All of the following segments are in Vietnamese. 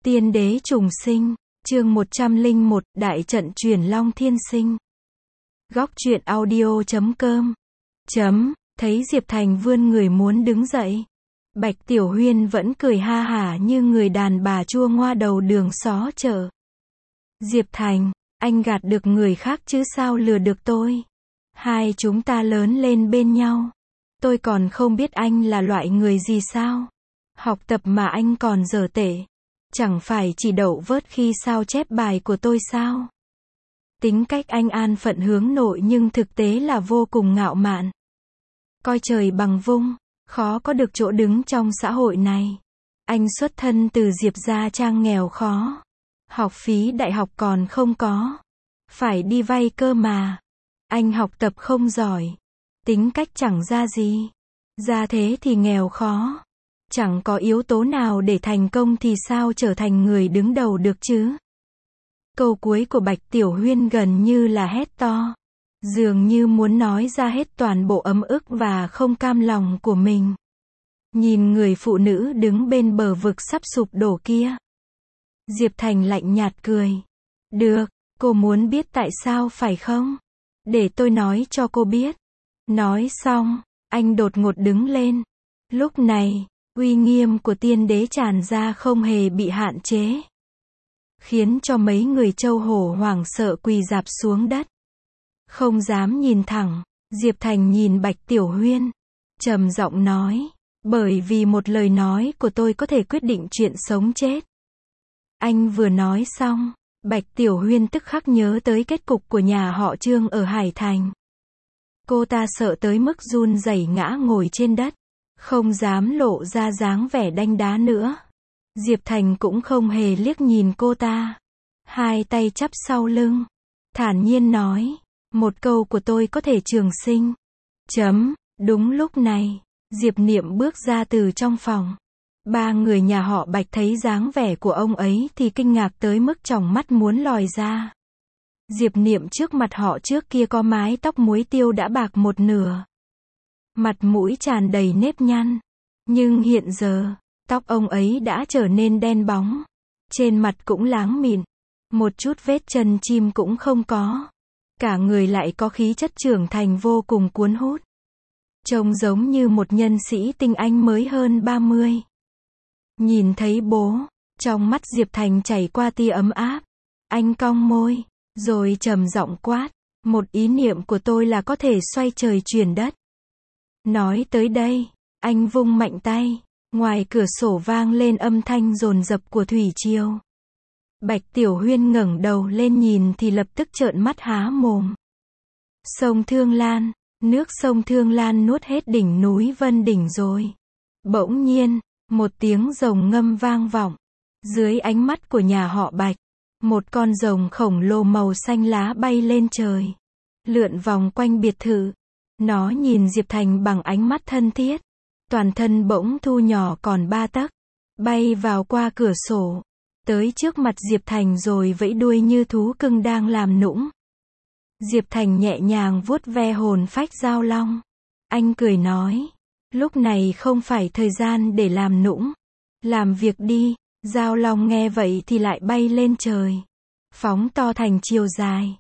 Tiên đế trùng sinh, chương 101, đại trận chuyển long thiên sinh. Góc truyện audio.com. Thấy Diệp Thành vươn người muốn đứng dậy. Bạch Tiểu Huyên vẫn cười ha hả như người đàn bà chua ngoa đầu đường xó chợ. Diệp Thành, anh gạt được người khác chứ sao lừa được tôi. Hai chúng ta lớn lên bên nhau. Tôi còn không biết anh là loại người gì sao. Học tập mà anh còn dở tệ. Chẳng phải chỉ đậu vớt khi sao chép bài của tôi sao? Tính cách anh an phận hướng nội nhưng thực tế là vô cùng ngạo mạn. Coi trời bằng vung, khó có được chỗ đứng trong xã hội này. Anh xuất thân từ Diệp gia trang nghèo khó. Học phí đại học còn không có. Phải đi vay cơ mà. Anh học tập không giỏi. Tính cách chẳng ra gì. Ra thế thì nghèo khó. Chẳng có yếu tố nào để thành công thì sao trở thành người đứng đầu được chứ? Câu cuối của Bạch Tiểu Huyên gần như là hét to. Dường như muốn nói ra hết toàn bộ ấm ức và không cam lòng của mình. Nhìn người phụ nữ đứng bên bờ vực sắp sụp đổ kia. Diệp Thành lạnh nhạt cười. Được, cô muốn biết tại sao phải không? Để tôi nói cho cô biết. Nói xong, anh đột ngột đứng lên. Lúc này, uy nghiêm của tiên đế tràn ra không hề bị hạn chế. Khiến cho mấy người châu hổ hoảng sợ quỳ rạp xuống đất. Không dám nhìn thẳng, Diệp Thành nhìn Bạch Tiểu Huyên. Trầm giọng nói, bởi vì một lời nói của tôi có thể quyết định chuyện sống chết. Anh vừa nói xong, Bạch Tiểu Huyên tức khắc nhớ tới kết cục của nhà họ Trương ở Hải Thành. Cô ta sợ tới mức run rẩy ngã ngồi trên đất. Không dám lộ ra dáng vẻ đanh đá nữa. Diệp Thành cũng không hề liếc nhìn cô ta. Hai tay chắp sau lưng. Thản nhiên nói. Một câu của tôi có thể trường sinh. Đúng lúc này, Diệp Niệm bước ra từ trong phòng. Ba người nhà họ Bạch thấy dáng vẻ của ông ấy thì kinh ngạc tới mức tròng mắt muốn lòi ra. Diệp Niệm trước mặt họ trước kia có mái tóc muối tiêu đã bạc một nửa. Mặt mũi tràn đầy nếp nhăn. Nhưng hiện giờ, tóc ông ấy đã trở nên đen bóng. Trên mặt cũng láng mịn. Một chút vết chân chim cũng không có. Cả người lại có khí chất trưởng thành vô cùng cuốn hút. Trông giống như một nhân sĩ tinh anh mới hơn 30. Nhìn thấy bố, trong mắt Diệp Thành chảy qua tia ấm áp. Anh cong môi, rồi trầm giọng quát. Một ý niệm của tôi là có thể xoay trời chuyển đất. Nói tới đây, anh vung mạnh tay, ngoài cửa sổ vang lên âm thanh dồn dập của thủy triều. Bạch Tiểu Huyên ngẩng đầu lên nhìn thì lập tức trợn mắt há mồm. Sông Thương Lan, nước sông Thương Lan nuốt hết đỉnh núi Vân Đỉnh rồi. Bỗng nhiên, một tiếng rồng ngâm vang vọng. Dưới ánh mắt của nhà họ Bạch, một con rồng khổng lồ màu xanh lá bay lên trời, lượn vòng quanh biệt thự. Nó nhìn Diệp Thành bằng ánh mắt thân thiết. Toàn thân bỗng thu nhỏ còn 3 tấc. Bay vào qua cửa sổ. Tới trước mặt Diệp Thành rồi vẫy đuôi như thú cưng đang làm nũng. Diệp Thành nhẹ nhàng vuốt ve hồn phách Giao Long. Anh cười nói. Lúc này không phải thời gian để làm nũng. Làm việc đi. Giao Long nghe vậy thì lại bay lên trời. Phóng to thành chiều dài.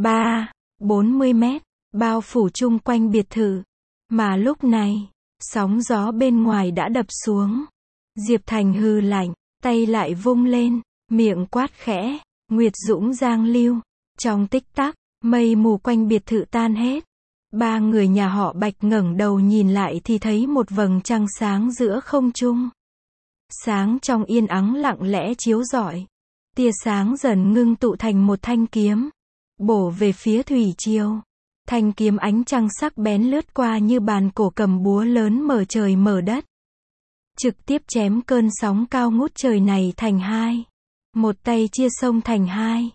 40 mét. Bao phủ chung quanh biệt thự. Mà lúc này, sóng gió bên ngoài đã đập xuống. Diệp Thành hừ lạnh, tay lại vung lên, miệng quát khẽ, Nguyệt Dũng Giang Lưu. Trong tích tắc, mây mù quanh biệt thự tan hết. Ba người nhà họ Bạch ngẩng đầu nhìn lại thì thấy một vầng trăng sáng giữa không trung. Sáng trong yên ắng lặng lẽ chiếu rọi. Tia sáng dần ngưng tụ thành một thanh kiếm, bổ về phía thủy triều. Thanh kiếm ánh trăng sắc bén lướt qua như bàn cổ cầm búa lớn mở trời mở đất. Trực tiếp chém cơn sóng cao ngút trời này thành hai. Một tay chia sông thành hai.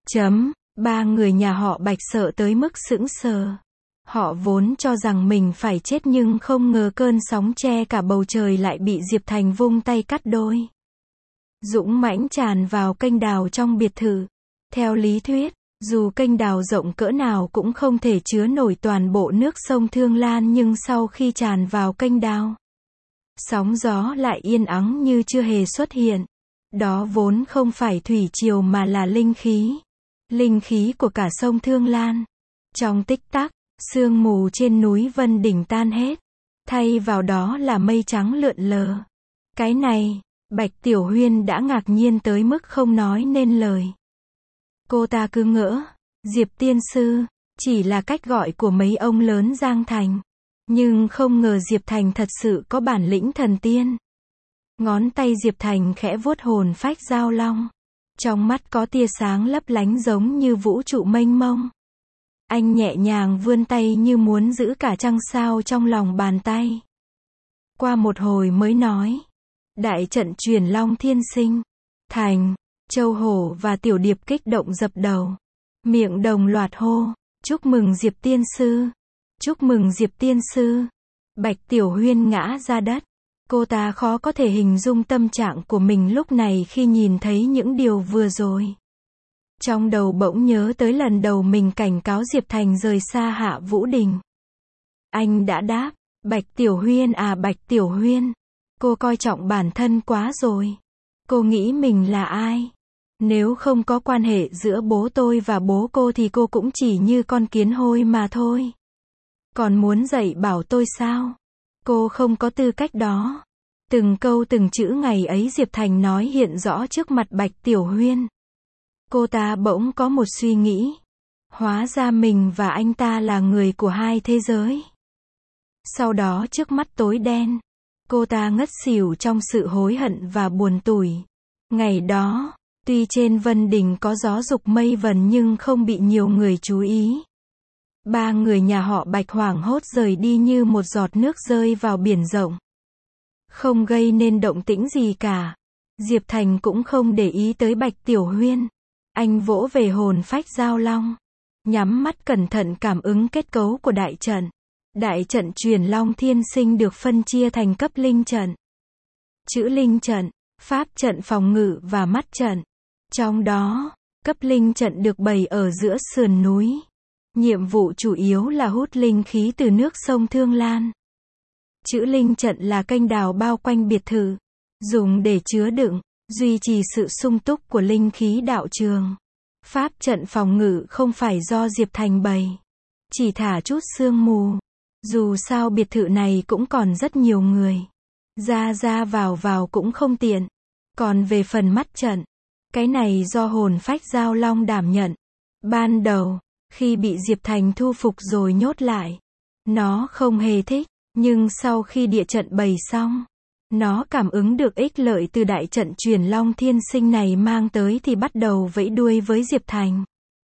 Ba người nhà họ Bạch sợ tới mức sững sờ. Họ vốn cho rằng mình phải chết nhưng không ngờ cơn sóng che cả bầu trời lại bị Diệp Thành vung tay cắt đôi. Dũng mãnh tràn vào kênh đào trong biệt thự. Theo lý thuyết, dù kênh đào rộng cỡ nào cũng không thể chứa nổi toàn bộ nước sông Thương Lan nhưng sau khi tràn vào kênh đào, sóng gió lại yên ắng như chưa hề xuất hiện. Đó vốn không phải thủy triều mà là linh khí của cả sông Thương Lan. Trong tích tắc, sương mù trên núi Vân Đỉnh tan hết, thay vào đó là mây trắng lượn lờ. Cái này, Bạch Tiểu Huyên đã ngạc nhiên tới mức không nói nên lời. Cô ta cứ ngỡ, Diệp tiên sư chỉ là cách gọi của mấy ông lớn Giang Thành, nhưng không ngờ Diệp Thành thật sự có bản lĩnh thần tiên. Ngón tay Diệp Thành khẽ vuốt hồn phách giao long, trong mắt có tia sáng lấp lánh giống như vũ trụ mênh mông. Anh nhẹ nhàng vươn tay như muốn giữ cả trăng sao trong lòng bàn tay. Qua một hồi mới nói, đại trận Truyền Long Thiên Sinh thành. Châu Hổ và Tiểu Điệp kích động dập đầu, miệng đồng loạt hô, chúc mừng Diệp tiên sư, chúc mừng Diệp tiên sư. Bạch Tiểu Huyên ngã ra đất. Cô ta khó có thể hình dung tâm trạng của mình lúc này khi nhìn thấy những điều vừa rồi. Trong đầu bỗng nhớ tới lần đầu mình cảnh cáo Diệp Thành rời xa Hạ Vũ Đình. Anh đã đáp, Bạch Tiểu Huyên à Bạch Tiểu Huyên, cô coi trọng bản thân quá rồi. Cô nghĩ mình là ai? Nếu không có quan hệ giữa bố tôi và bố cô thì cô cũng chỉ như con kiến hôi mà thôi. Còn muốn dạy bảo tôi sao? Cô không có tư cách đó. Từng câu từng chữ ngày ấy Diệp Thành nói hiện rõ trước mặt Bạch Tiểu Huyên. Cô ta bỗng có một suy nghĩ. Hóa ra mình và anh ta là người của hai thế giới. Sau đó trước mắt tối đen. Cô ta ngất xỉu trong sự hối hận và buồn tủi. Ngày đó, tuy trên Vân Đình có gió dục mây vần nhưng không bị nhiều người chú ý. Ba người nhà họ Bạch hoảng hốt rời đi như một giọt nước rơi vào biển rộng. Không gây nên động tĩnh gì cả. Diệp Thành cũng không để ý tới Bạch Tiểu Huyên. Anh vỗ về hồn phách giao long. Nhắm mắt cẩn thận cảm ứng kết cấu của đại trận. Đại trận Truyền Long Thiên Sinh được phân chia thành cấp linh trận, chữ linh trận, pháp trận phòng ngự và mắt trận. Trong đó, cấp linh trận được bày ở giữa sườn núi. Nhiệm vụ chủ yếu là hút linh khí từ nước sông Thương Lan. Chữ linh trận là kênh đào bao quanh biệt thự, dùng để chứa đựng, duy trì sự sung túc của linh khí đạo trường. Pháp trận phòng ngự không phải do Diệp Thành bày, chỉ thả chút sương mù. Dù sao biệt thự này cũng còn rất nhiều người. Ra vào cũng không tiện. Còn về phần mắt trận, cái này do hồn phách giao long đảm nhận. Ban đầu, khi bị Diệp Thành thu phục rồi nhốt lại, nó không hề thích. Nhưng sau khi địa trận bày xong, nó cảm ứng được ích lợi từ đại trận Truyền Long Thiên Sinh này mang tới thì bắt đầu vẫy đuôi với Diệp Thành.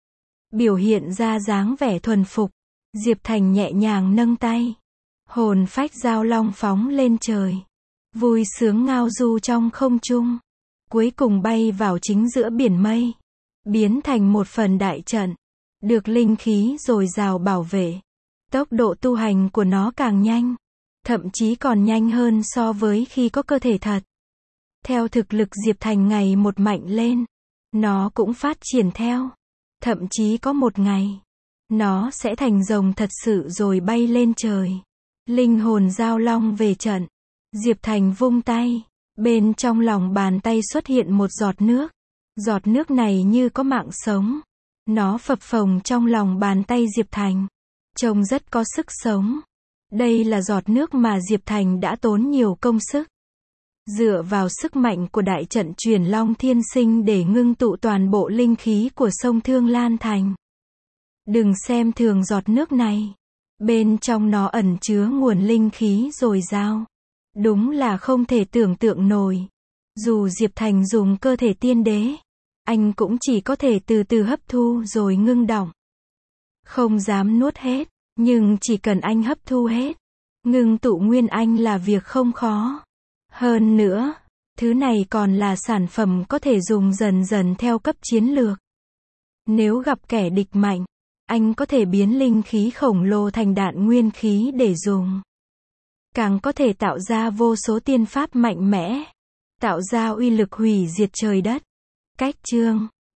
Biểu hiện ra dáng vẻ thuần phục. Diệp Thành nhẹ nhàng nâng tay. Hồn phách giao long phóng lên trời. Vui sướng ngao du trong không trung. Cuối cùng bay vào chính giữa biển mây. Biến thành một phần đại trận. Được linh khí dồi dào bảo vệ. Tốc độ tu hành của nó càng nhanh. Thậm chí còn nhanh hơn so với khi có cơ thể thật. Theo thực lực Diệp Thành ngày một mạnh lên, nó cũng phát triển theo. Thậm chí có một ngày, nó sẽ thành rồng thật sự rồi bay lên trời. Linh hồn giao long về trận. Diệp Thành vung tay. Bên trong lòng bàn tay xuất hiện một giọt nước. Giọt nước này như có mạng sống. Nó phập phồng trong lòng bàn tay Diệp Thành. Trông rất có sức sống. Đây là giọt nước mà Diệp Thành đã tốn nhiều công sức. Dựa vào sức mạnh của đại trận Truyền Long Thiên Sinh để ngưng tụ toàn bộ linh khí của sông Thương Lan Thành. Đừng xem thường giọt nước này. Bên trong nó ẩn chứa nguồn linh khí dồi dào. Đúng là không thể tưởng tượng nổi. Dù Diệp Thành dùng cơ thể tiên đế, anh cũng chỉ có thể từ từ hấp thu rồi ngưng đọng. Không dám nuốt hết, nhưng chỉ cần anh hấp thu hết, ngưng tụ nguyên anh là việc không khó. Hơn nữa, thứ này còn là sản phẩm có thể dùng dần dần theo cấp chiến lược. Nếu gặp kẻ địch mạnh, anh có thể biến linh khí khổng lồ thành đạn nguyên khí để dùng. Càng có thể tạo ra vô số tiên pháp mạnh mẽ, tạo ra uy lực hủy diệt trời đất. Cách chương